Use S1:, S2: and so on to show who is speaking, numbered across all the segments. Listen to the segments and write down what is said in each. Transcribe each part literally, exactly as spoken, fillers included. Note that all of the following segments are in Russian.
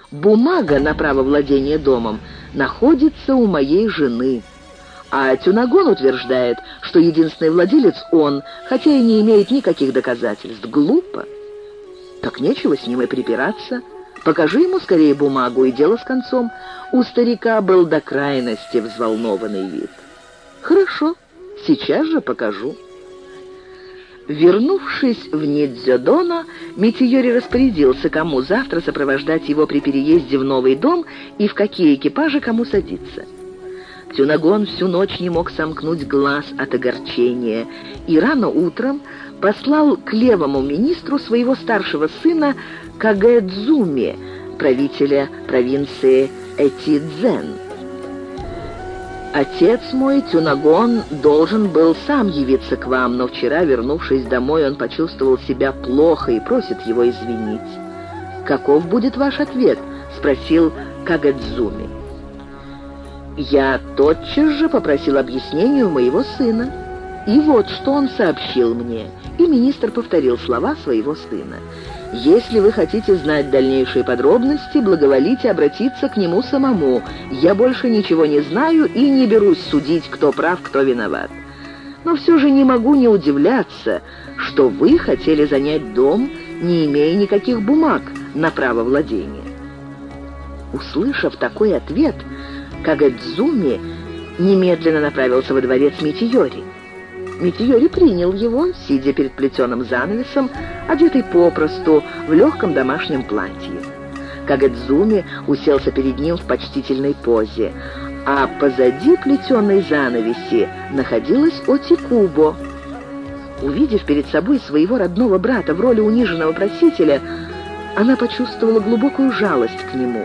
S1: Бумага на право владения домом находится у моей жены, а Тюнагон утверждает, что единственный владелец он, хотя и не имеет никаких доказательств. Глупо. Так нечего с ним и припираться. Покажи ему скорее бумагу, и дело с концом. У старика был до крайности взволнованный вид. Хорошо, сейчас же покажу. Вернувшись в Нидзёдоно, Митиёри распорядился, кому завтра сопровождать его при переезде в новый дом и в какие экипажи кому садиться. Тюнагон всю ночь не мог сомкнуть глаз от огорчения и рано утром послал к левому министру своего старшего сына Кагэдзуми, правителя провинции Этидзен. «Отец мой, Тюнагон, должен был сам явиться к вам, но вчера, вернувшись домой, он почувствовал себя плохо и просит его извинить. Каков будет ваш ответ?» — спросил Кагэдзуми. Я тотчас же попросил объяснения у моего сына. И вот что он сообщил мне. И министр повторил слова своего сына. «Если вы хотите знать дальнейшие подробности, благоволите обратиться к нему самому. Я больше ничего не знаю и не берусь судить, кто прав, кто виноват. Но все же не могу не удивляться, что вы хотели занять дом, не имея никаких бумаг на право владения». Услышав такой ответ, Кагэдзуми немедленно направился во дворец Митиёри. Митиёри принял его, сидя перед плетеным занавесом, одетый попросту в легком домашнем платье. Кагэдзуми уселся перед ним в почтительной позе, а позади плетеной занавеси находилась Отикубо. Увидев перед собой своего родного брата в роли униженного просителя, она почувствовала глубокую жалость к нему.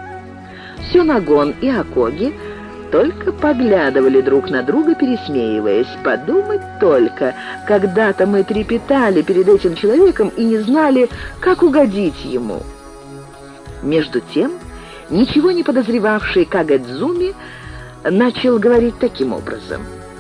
S1: Сёнагон и Акоги только поглядывали друг на друга, пересмеиваясь. Подумать только, когда-то мы трепетали перед этим человеком и не знали, как угодить ему. Между тем, ничего не подозревавший Кагэдзуми начал говорить таким образом.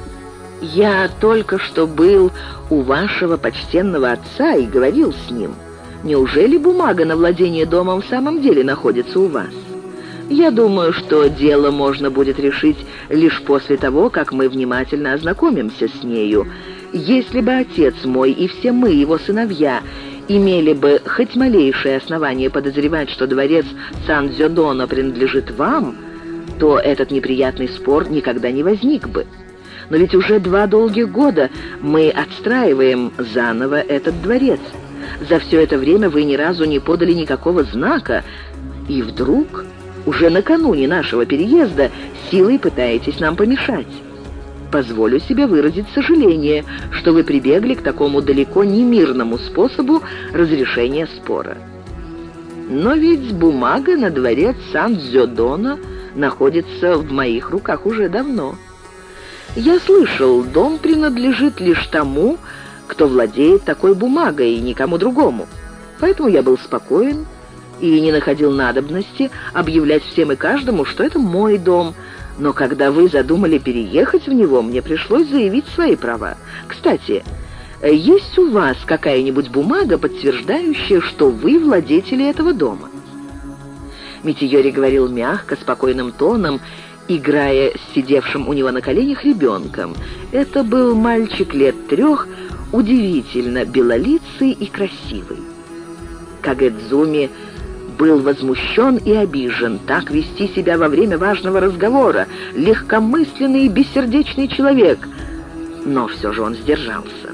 S1: «Я только что был у вашего почтенного отца и говорил с ним. Неужели бумага на владение домом в самом деле находится у вас? Я думаю, что дело можно будет решить лишь после того, как мы внимательно ознакомимся с нею. Если бы отец мой и все мы, его сыновья, имели бы хоть малейшее основание подозревать, что дворец Сандзёдоно принадлежит вам, то этот неприятный спор никогда не возник бы. Но ведь уже два долгих года мы отстраиваем заново этот дворец. За все это время вы ни разу не подали никакого знака, и вдруг, уже накануне нашего переезда, силой пытаетесь нам помешать. Позволю себе выразить сожаление, что вы прибегли к такому далеко не мирному способу разрешения спора. Но ведь бумага на дворец Сандзёдоно находится в моих руках уже давно. Я слышал, дом принадлежит лишь тому, кто владеет такой бумагой, и никому другому. Поэтому я был спокоен и не находил надобности объявлять всем и каждому, что это мой дом. Но когда вы задумали переехать в него, мне пришлось заявить свои права. Кстати, есть у вас какая-нибудь бумага, подтверждающая, что вы владетели этого дома?» Митиёри говорил мягко, спокойным тоном, играя с сидевшим у него на коленях ребенком. Это был мальчик лет трех, удивительно белолицый и красивый. Кагэдзуми был возмущен и обижен. Так вести себя во время важного разговора. Легкомысленный и бессердечный человек. Но все же он сдержался.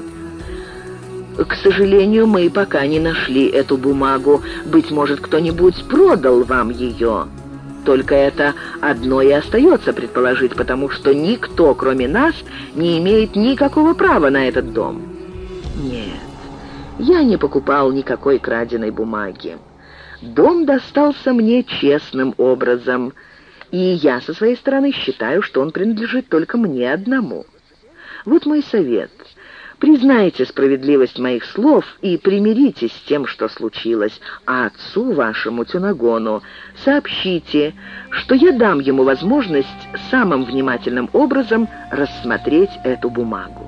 S1: «К сожалению, мы пока не нашли эту бумагу. Быть может, кто-нибудь продал вам ее. Только это одно и остается предположить, потому что никто, кроме нас, не имеет никакого права на этот дом». «Нет, я не покупал никакой краденой бумаги. Дом достался мне честным образом, и я со своей стороны считаю, что он принадлежит только мне одному. Вот мой совет. Признайте справедливость моих слов и примиритесь с тем, что случилось, а отцу вашему, Тюнагону, сообщите, что я дам ему возможность самым внимательным образом рассмотреть эту бумагу».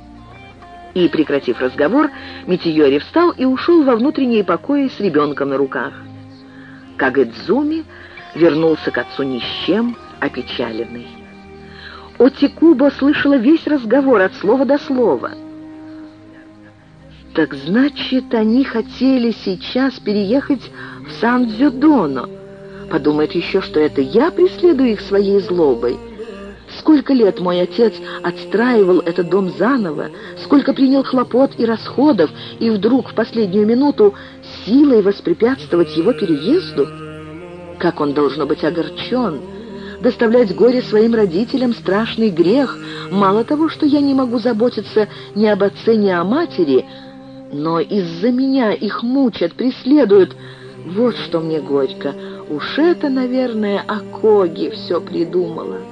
S1: И, прекратив разговор, Митиёри встал и ушел во внутренние покои с ребенком на руках. Кагэдзуми вернулся к отцу ни с чем, опечаленный. Отикубо слышала весь разговор от слова до слова. Так значит, они хотели сейчас переехать в Сан-Дзюдоно. Подумает еще, что это я преследую их своей злобой. Сколько лет мой отец отстраивал этот дом заново, сколько принял хлопот и расходов, и вдруг в последнюю минуту силой воспрепятствовать его переезду? Как он должно быть огорчен! Доставлять горе своим родителям — страшный грех. Мало того, что я не могу заботиться ни об отце, ни о матери, но из-за меня их мучат, преследуют. Вот что мне горько. Уж это, наверное, Акоги все придумала.